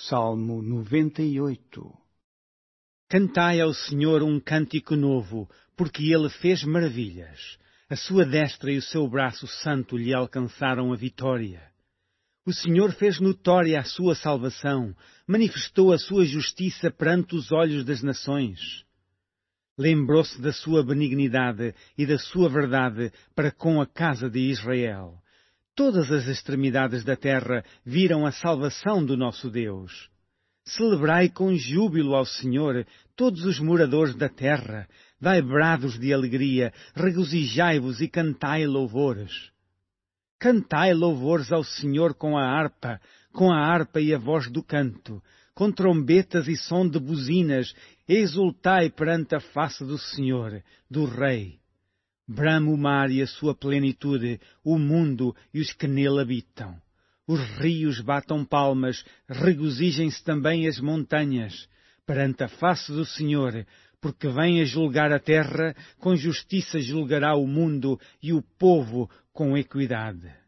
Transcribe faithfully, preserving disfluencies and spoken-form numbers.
Salmo noventa e oito. Cantai ao Senhor um cântico novo, porque Ele fez maravilhas. A sua destra e o seu braço santo lhe alcançaram a vitória. O Senhor fez notória a sua salvação, manifestou a sua justiça perante os olhos das nações. Lembrou-se da sua benignidade e da sua verdade para com a casa de Israel. Todas as extremidades da terra viram a salvação do nosso Deus. Celebrai com júbilo ao Senhor, todos os moradores da terra. Dai brados de alegria, regozijai-vos e cantai louvores. Cantai louvores ao Senhor com a harpa, com a harpa e a voz do canto, com trombetas e som de buzinas, exultai perante a face do Senhor, do Rei. Brama o mar e a sua plenitude, o mundo e os que nele habitam. Os rios batam palmas, regozijem-se também as montanhas, perante a face do Senhor, porque vem a julgar a terra, com justiça julgará o mundo e o povo com equidade.